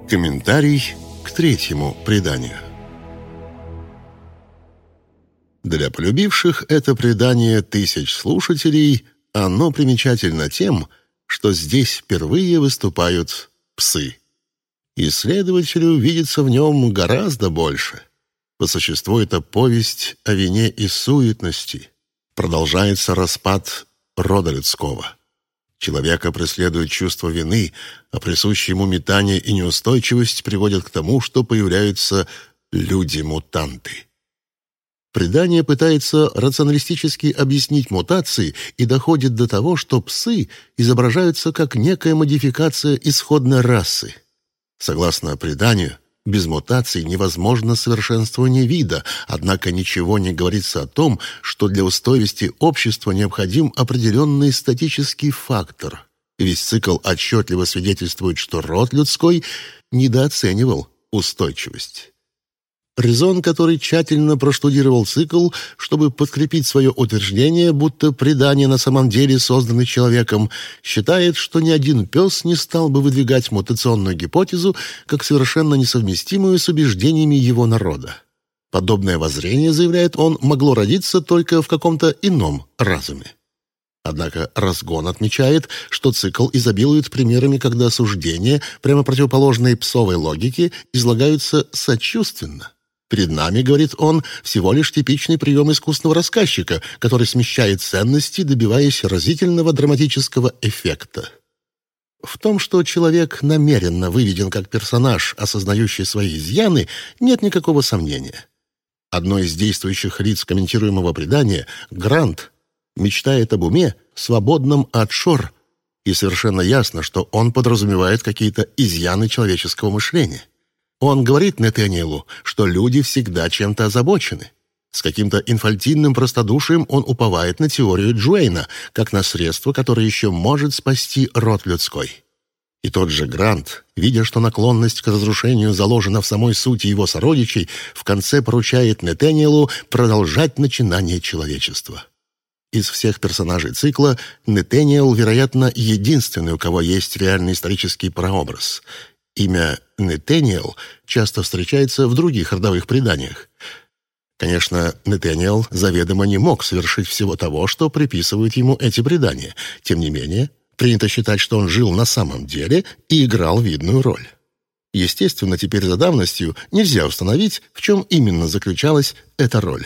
Комментарий к третьему преданию. Для полюбивших это предание тысяч слушателей оно примечательно тем, что здесь впервые выступают псы. Исследователю видится в нем гораздо больше. По существу это повесть о вине и суетности. Продолжается распад рода людского. Человека преследует чувство вины, а присущие ему метание и неустойчивость приводят к тому, что появляются люди-мутанты. Предание пытается рационалистически объяснить мутации и доходит до того, что псы изображаются как некая модификация исходной расы. Согласно преданию, без мутаций невозможно совершенствование вида, однако ничего не говорится о том, что для устойчивости общества необходим определенный статический фактор. Весь цикл отчетливо свидетельствует, что род людской недооценивал устойчивость. Резон, который тщательно проштудировал цикл, чтобы подкрепить свое утверждение, будто предания на самом деле созданы человеком, считает, что ни один пес не стал бы выдвигать мутационную гипотезу как совершенно несовместимую с убеждениями его народа. Подобное воззрение, заявляет он, могло родиться только в каком-то ином разуме. Однако Разгон отмечает, что цикл изобилует примерами, когда суждения, прямо противоположные псовой логике, излагаются сочувственно. «Перед нами, — говорит он, — всего лишь типичный прием искусного рассказчика, который смещает ценности, добиваясь разительного драматического эффекта». В том, что человек намеренно выведен как персонаж, осознающий свои изъяны, нет никакого сомнения. Одно из действующих лиц комментируемого предания, Грант, мечтает об уме, свободном от шор, и совершенно ясно, что он подразумевает какие-то изъяны человеческого мышления. Он говорит Натаниэлу, что люди всегда чем-то озабочены. С каким-то инфантильным простодушием он уповает на теорию Джуэйна, как на средство, которое еще может спасти род людской. И тот же Грант, видя, что наклонность к разрушению заложена в самой сути его сородичей, в конце поручает Натаниэлу продолжать начинание человечества. Из всех персонажей цикла Натаниэл, вероятно, единственный, у кого есть реальный исторический прообраз. Имя Натаниэл часто встречается в других родовых преданиях. Конечно, Натаниэл заведомо не мог совершить всего того, что приписывают ему эти предания. Тем не менее, принято считать, что он жил на самом деле и играл видную роль. Естественно, теперь за давностью нельзя установить, в чем именно заключалась эта роль.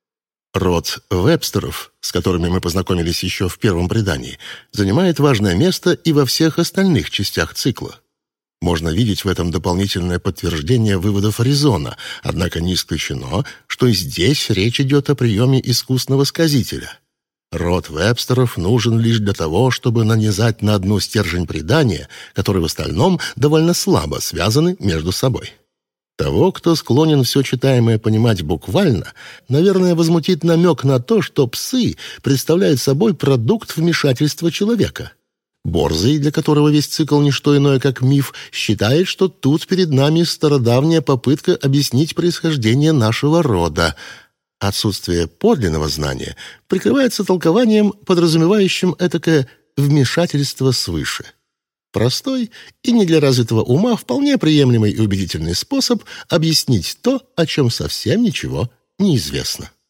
Род Вебстеров, с которыми мы познакомились еще в первом предании, занимает важное место и во всех остальных частях цикла. Можно видеть в этом дополнительное подтверждение выводов Резона, однако не исключено, что и здесь речь идет о приеме искусного сказителя. Род Вебстеров нужен лишь для того, чтобы нанизать на одну стержень предания, которые в остальном довольно слабо связаны между собой. Того, кто склонен все читаемое понимать буквально, наверное, возмутит намек на то, что псы представляют собой продукт вмешательства человека. Борзый, для которого весь цикл не что иное, как миф, считает, что тут перед нами стародавняя попытка объяснить происхождение нашего рода. Отсутствие подлинного знания прикрывается толкованием, подразумевающим этакое вмешательство свыше. Простой и не для развитого ума вполне приемлемый и убедительный способ объяснить то, о чем совсем ничего не известно.